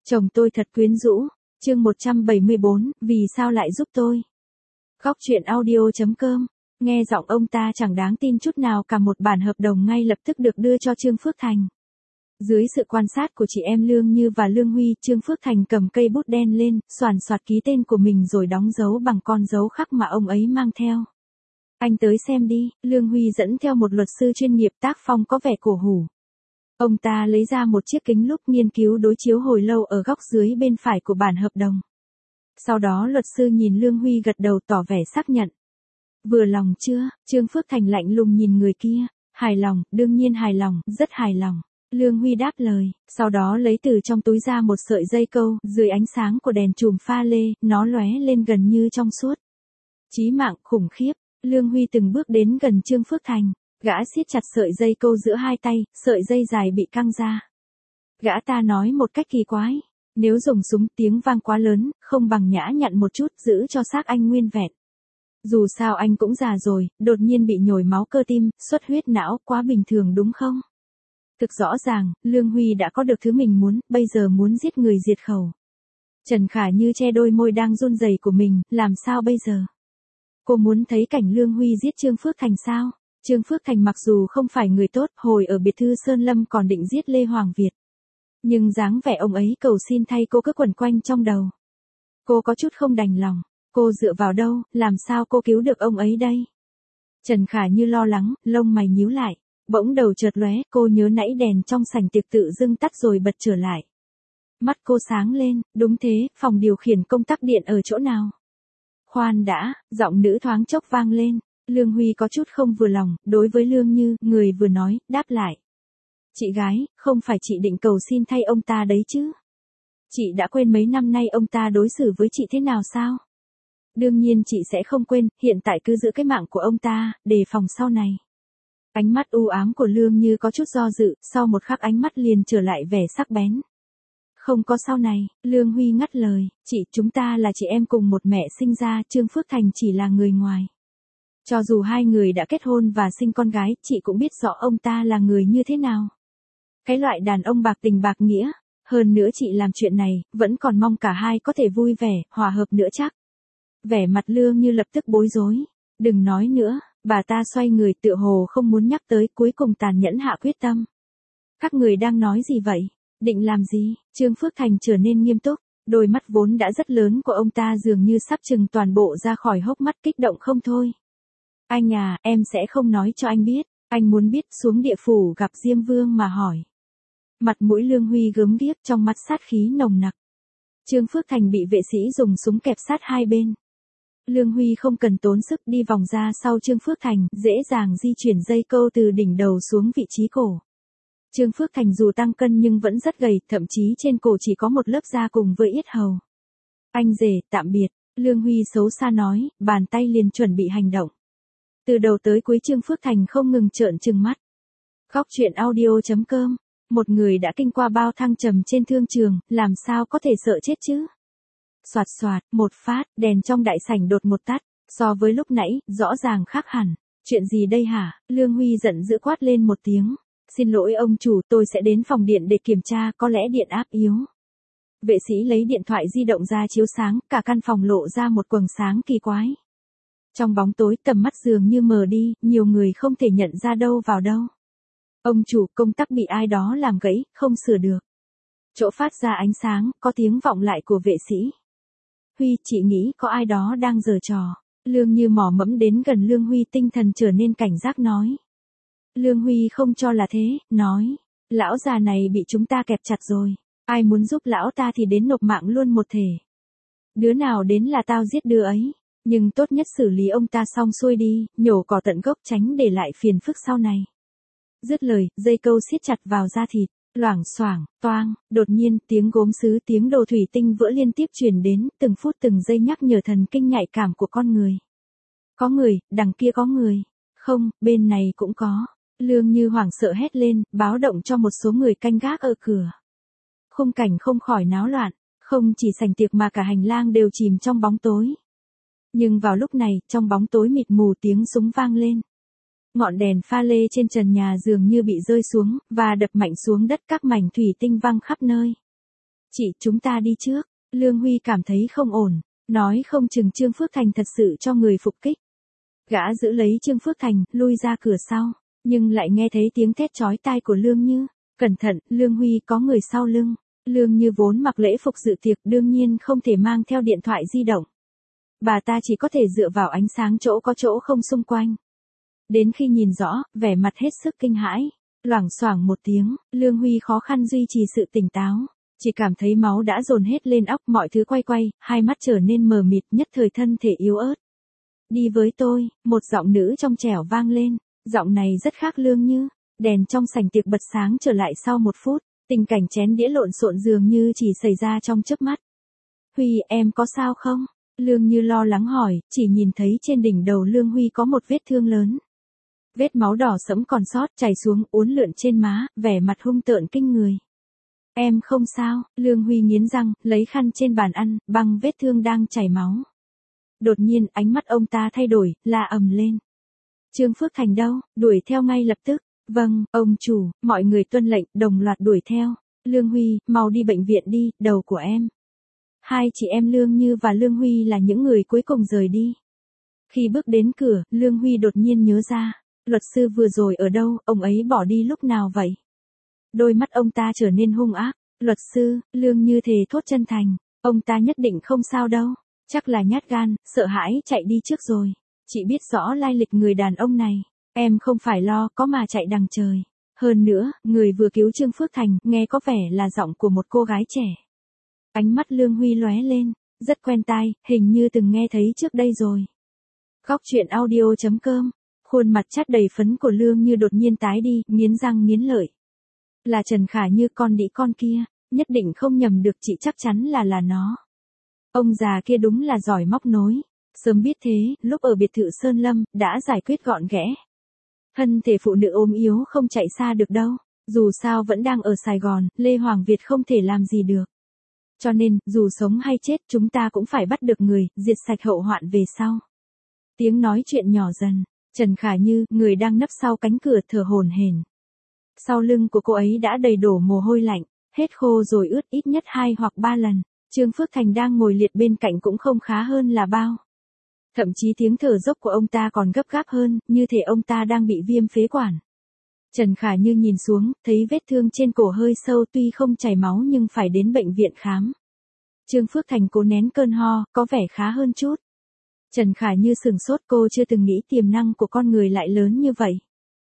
Chồng tôi thật quyến rũ. Chương 174, vì sao lại giúp tôi? Góc truyện audio.com. Nghe giọng ông ta chẳng đáng tin chút nào, cả một bản hợp đồng ngay lập tức được đưa cho Trương Phước Thành. Dưới sự quan sát của chị em Lương Như và Lương Huy, Trương Phước Thành cầm cây bút đen lên, xoàn xoạt ký tên của mình rồi đóng dấu bằng con dấu khắc mà ông ấy mang theo. Anh tới xem đi, Lương Huy dẫn theo một luật sư chuyên nghiệp, tác phong có vẻ cổ hủ. Ông ta lấy ra một chiếc kính lúp, nghiên cứu đối chiếu hồi lâu ở góc dưới bên phải của bản hợp đồng. Sau đó luật sư nhìn Lương Huy gật đầu tỏ vẻ xác nhận. Vừa lòng chưa? Trương Phước Thành lạnh lùng nhìn người kia. Hài lòng, đương nhiên hài lòng, rất hài lòng. Lương Huy đáp lời, sau đó lấy từ trong túi ra một sợi dây câu, dưới ánh sáng của đèn chùm pha lê, nó lóe lên gần như trong suốt. Chí mạng, khủng khiếp. Lương Huy từng bước đến gần Trương Phước Thành. Gã siết chặt sợi dây câu giữa hai tay, sợi dây dài bị căng ra. Gã ta nói một cách kỳ quái, nếu dùng súng tiếng vang quá lớn, không bằng nhã nhặn một chút, giữ cho xác anh nguyên vẹn. Dù sao anh cũng già rồi, đột nhiên bị nhồi máu cơ tim, xuất huyết não, quá bình thường đúng không? Thực rõ ràng, Lương Huy đã có được thứ mình muốn, bây giờ muốn giết người diệt khẩu. Trần Khả Như che đôi môi đang run rẩy của mình, làm sao bây giờ? Cô muốn thấy cảnh Lương Huy giết Trương Phước Thành sao? Trương Phước Thành mặc dù không phải người tốt, hồi ở biệt thự Sơn Lâm còn định giết Lê Hoàng Việt. Nhưng dáng vẻ ông ấy cầu xin thay cô cứ quẩn quanh trong đầu. Cô có chút không đành lòng. Cô dựa vào đâu, làm sao cô cứu được ông ấy đây? Trần Khả Như lo lắng, lông mày nhíu lại. Bỗng đầu chợt lóe, cô nhớ nãy đèn trong sảnh tiệc tự dưng tắt rồi bật trở lại. Mắt cô sáng lên, đúng thế, phòng điều khiển công tắc điện ở chỗ nào? Khoan đã, giọng nữ thoáng chốc vang lên. Lương Huy có chút không vừa lòng, đối với Lương Như, người vừa nói, đáp lại. Chị gái, không phải chị định cầu xin thay ông ta đấy chứ? Chị đã quên mấy năm nay ông ta đối xử với chị thế nào sao? Đương nhiên chị sẽ không quên, hiện tại cứ giữ cái mạng của ông ta, đề phòng sau này. Ánh mắt u ám của Lương Như có chút do dự, sau một khắc ánh mắt liền trở lại vẻ sắc bén. Không có sau này, Lương Huy ngắt lời, chúng ta là chị em cùng một mẹ sinh ra, Trương Phước Thành chỉ là người ngoài. Cho dù hai người đã kết hôn và sinh con gái, chị cũng biết rõ ông ta là người như thế nào. Cái loại đàn ông bạc tình bạc nghĩa, hơn nữa chị làm chuyện này, vẫn còn mong cả hai có thể vui vẻ, hòa hợp nữa chắc. Vẻ mặt Lương Như lập tức bối rối. Đừng nói nữa, bà ta xoay người tựa hồ không muốn nhắc tới, cuối cùng tàn nhẫn hạ quyết tâm. Các người đang nói gì vậy? Định làm gì? Trương Phước Thành trở nên nghiêm túc, đôi mắt vốn đã rất lớn của ông ta dường như sắp trừng toàn bộ ra khỏi hốc mắt, kích động không thôi. Anh à, em sẽ không nói cho anh biết, anh muốn biết xuống địa phủ gặp Diêm Vương mà hỏi. Mặt mũi Lương Huy gớm ghiếc, trong mắt sát khí nồng nặc. Trương Phước Thành bị vệ sĩ dùng súng kẹp sát hai bên. Lương Huy không cần tốn sức đi vòng ra sau Trương Phước Thành, dễ dàng di chuyển dây câu từ đỉnh đầu xuống vị trí cổ. Trương Phước Thành dù tăng cân nhưng vẫn rất gầy, thậm chí trên cổ chỉ có một lớp da cùng với yết hầu. Anh rể, tạm biệt, Lương Huy xấu xa nói, bàn tay liền chuẩn bị hành động. Từ đầu tới cuối Trương Phước Thành không ngừng trợn trừng mắt. Góc truyện audio.com. Một người đã kinh qua bao thăng trầm trên thương trường, làm sao có thể sợ chết chứ? Soạt soạt, một phát, đèn trong đại sảnh đột ngột tắt, so với lúc nãy, rõ ràng khác hẳn. Chuyện gì đây hả? Lương Huy giận dữ quát lên một tiếng. Xin lỗi ông chủ, tôi sẽ đến phòng điện để kiểm tra, có lẽ điện áp yếu. Vệ sĩ lấy điện thoại di động ra chiếu sáng, cả căn phòng lộ ra một quầng sáng kỳ quái. Trong bóng tối tầm mắt dường như mờ đi, nhiều người không thể nhận ra đâu vào đâu. Ông chủ, công tắc bị ai đó làm gãy, không sửa được. Chỗ phát ra ánh sáng, có tiếng vọng lại của vệ sĩ. Huy, chị nghĩ có ai đó đang giở trò. Lương Như mò mẫm đến gần Lương Huy, tinh thần trở nên cảnh giác nói. Lương Huy không cho là thế, nói. Lão già này bị chúng ta kẹp chặt rồi. Ai muốn giúp lão ta thì đến nộp mạng luôn một thể. Đứa nào đến là tao giết đứa ấy. Nhưng tốt nhất xử lý ông ta xong xuôi đi, nhổ cỏ tận gốc tránh để lại phiền phức sau này. Dứt lời, dây câu siết chặt vào da thịt, loảng xoảng, toang, đột nhiên, tiếng gốm sứ, tiếng đồ thủy tinh vỡ liên tiếp truyền đến, từng phút từng giây nhắc nhở thần kinh nhạy cảm của con người. Có người, đằng kia có người. Không, bên này cũng có. Lương Như hoảng sợ hét lên, báo động cho một số người canh gác ở cửa. Khung cảnh không khỏi náo loạn, không chỉ sảnh tiệc mà cả hành lang đều chìm trong bóng tối. Nhưng vào lúc này, trong bóng tối mịt mù tiếng súng vang lên. Ngọn đèn pha lê trên trần nhà dường như bị rơi xuống, và đập mạnh xuống đất, các mảnh thủy tinh văng khắp nơi. Chị, chúng ta đi trước. Lương Huy cảm thấy không ổn, nói không chừng Trương Phước Thành thật sự cho người phục kích. Gã giữ lấy Trương Phước Thành, lui ra cửa sau, nhưng lại nghe thấy tiếng thét chói tai của Lương Như. Cẩn thận, Lương Huy có người sau lưng. Lương Như vốn mặc lễ phục dự tiệc đương nhiên không thể mang theo điện thoại di động. Bà ta chỉ có thể dựa vào ánh sáng chỗ có chỗ không xung quanh. Đến khi nhìn rõ, vẻ mặt hết sức kinh hãi. Loảng xoảng một tiếng, Lương Huy khó khăn duy trì sự tỉnh táo. Chỉ cảm thấy máu đã dồn hết lên óc, mọi thứ quay quay, hai mắt trở nên mờ mịt, nhất thời thân thể yếu ớt. Đi với tôi, một giọng nữ trong trẻo vang lên. Giọng này rất khác Lương Như. Đèn trong sảnh tiệc bật sáng trở lại sau 1 phút. Tình cảnh chén đĩa lộn xộn dường như chỉ xảy ra trong chớp mắt. Huy, em có sao không? Lương Như lo lắng hỏi, chỉ nhìn thấy trên đỉnh đầu Lương Huy có một vết thương lớn. Vết máu đỏ sẫm còn sót chảy xuống uốn lượn trên má, vẻ mặt hung tợn kinh người. Em không sao, Lương Huy nghiến răng, lấy khăn trên bàn ăn, băng vết thương đang chảy máu. Đột nhiên ánh mắt ông ta thay đổi, la ầm lên. Trương Phước Thành đâu? Đuổi theo ngay lập tức. Vâng, ông chủ, mọi người tuân lệnh, đồng loạt đuổi theo. Lương Huy, mau đi bệnh viện đi, đầu của em. Hai chị em Lương Như và Lương Huy là những người cuối cùng rời đi. Khi bước đến cửa, Lương Huy đột nhiên nhớ ra, luật sư vừa rồi ở đâu, ông ấy bỏ đi lúc nào vậy? Đôi mắt ông ta trở nên hung ác. Luật sư, Lương Như thề thốt chân thành, ông ta nhất định không sao đâu, chắc là nhát gan, sợ hãi chạy đi trước rồi. Chị biết rõ lai lịch người đàn ông này, em không phải lo, có mà chạy đằng trời. Hơn nữa, người vừa cứu Trương Phước Thành, nghe có vẻ là giọng của một cô gái trẻ. Ánh mắt Lương Huy lóe lên, rất quen tai, hình như từng nghe thấy trước đây rồi. Góc truyện audio.com, khuôn mặt chát đầy phấn của Lương Như đột nhiên tái đi, nghiến răng nghiến lợi. Là Trần Khả Như con đĩ con kia, nhất định không nhầm được, chị chắc chắn là nó. Ông già kia đúng là giỏi móc nối. Sớm biết thế, lúc ở biệt thự Sơn Lâm, đã giải quyết gọn ghẽ. Thân thể phụ nữ ốm yếu không chạy xa được đâu. Dù sao vẫn đang ở Sài Gòn, Lê Hoàng Việt không thể làm gì được. Cho nên, dù sống hay chết, chúng ta cũng phải bắt được người, diệt sạch hậu hoạn về sau. Tiếng nói chuyện nhỏ dần. Trần Khả Như, người đang nấp sau cánh cửa thở hổn hển. Sau lưng của cô ấy đã đầy đổ mồ hôi lạnh, hết khô rồi ướt ít nhất 2 hoặc 3 lần. Trương Phước Thành đang ngồi liệt bên cạnh cũng không khá hơn là bao. Thậm chí tiếng thở dốc của ông ta còn gấp gáp hơn, như thể ông ta đang bị viêm phế quản. Trần Khả Như nhìn xuống, thấy vết thương trên cổ hơi sâu, tuy không chảy máu nhưng phải đến bệnh viện khám. Trương Phước Thành cố nén cơn ho, có vẻ khá hơn chút. Trần Khả Như sửng sốt, cô chưa từng nghĩ tiềm năng của con người lại lớn như vậy.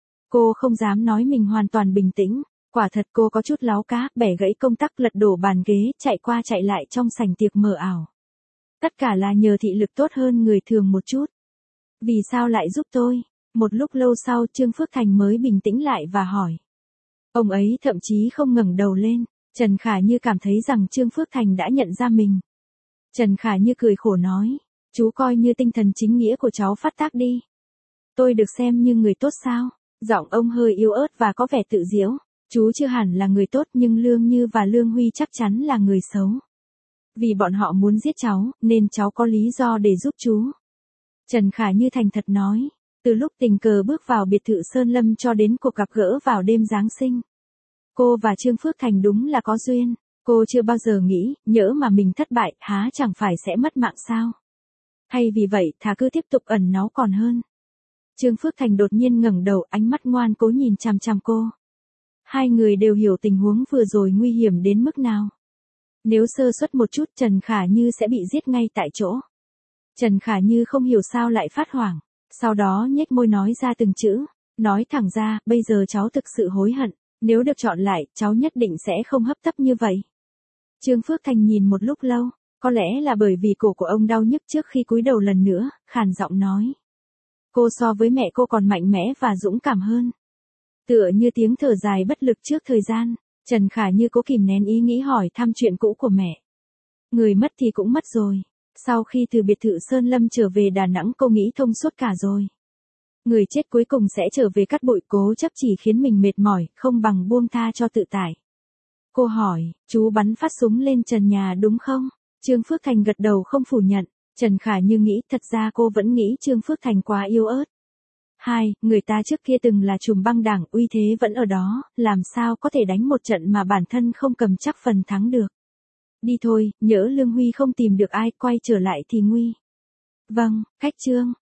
Cô không dám nói mình hoàn toàn bình tĩnh, quả thật cô có chút láo cá, bẻ gãy công tắc, lật đổ bàn ghế, chạy qua chạy lại trong sảnh tiệc mờ ảo. Tất cả là nhờ thị lực tốt hơn người thường một chút. Vì sao lại giúp tôi? Một lúc lâu sau Trương Phước Thành mới bình tĩnh lại và hỏi. Ông ấy thậm chí không ngẩng đầu lên. Trần Khả Như cảm thấy rằng Trương Phước Thành đã nhận ra mình. Trần Khả Như cười khổ nói. Chú coi như tinh thần chính nghĩa của cháu phát tác đi. Tôi được xem như người tốt sao? Giọng ông hơi yếu ớt và có vẻ tự giễu. Chú chưa hẳn là người tốt nhưng Lương Như và Lương Huy chắc chắn là người xấu. Vì bọn họ muốn giết cháu, nên cháu có lý do để giúp chú. Trần Khả Như thành thật nói. Từ lúc tình cờ bước vào biệt thự Sơn Lâm cho đến cuộc gặp gỡ vào đêm Giáng sinh. Cô và Trương Phước Thành đúng là có duyên. Cô chưa bao giờ nghĩ, nhỡ mà mình thất bại, há chẳng phải sẽ mất mạng sao? Hay vì vậy, thà cứ tiếp tục ẩn náu còn hơn. Trương Phước Thành đột nhiên ngẩng đầu, ánh mắt ngoan cố nhìn chằm chằm cô. Hai người đều hiểu tình huống vừa rồi nguy hiểm đến mức nào. Nếu sơ suất một chút, Trần Khả Như sẽ bị giết ngay tại chỗ. Trần Khả Như không hiểu sao lại phát hoảng. Sau đó nhếch môi nói ra từng chữ. Nói thẳng ra, bây giờ cháu thực sự hối hận. Nếu được chọn lại, cháu nhất định sẽ không hấp tấp như vậy. Trương Phước Thành nhìn một lúc lâu. Có lẽ là bởi vì cổ của ông đau nhức trước khi cúi đầu lần nữa, khàn giọng nói. Cô so với mẹ cô còn mạnh mẽ và dũng cảm hơn. Tựa như tiếng thở dài bất lực trước thời gian, Trần Khả Như cố kìm nén ý nghĩ hỏi thăm chuyện cũ của mẹ. Người mất thì cũng mất rồi. Sau khi từ biệt thự Sơn Lâm trở về Đà Nẵng cô nghĩ thông suốt cả rồi. Người chết cuối cùng sẽ trở về cát bụi, cố chấp chỉ khiến mình mệt mỏi, không bằng buông tha cho tự tại. Cô hỏi, chú bắn phát súng lên trần nhà đúng không? Trương Phước Thành gật đầu không phủ nhận. Trần Khả Như nghĩ, thật ra cô vẫn nghĩ Trương Phước Thành quá yếu ớt. Người ta trước kia từng là trùm băng đảng, uy thế vẫn ở đó, làm sao có thể đánh một trận mà bản thân không cầm chắc phần thắng được. Đi thôi, nhỡ Lương Huy không tìm được ai, quay trở lại thì nguy. Vâng, khách Trương.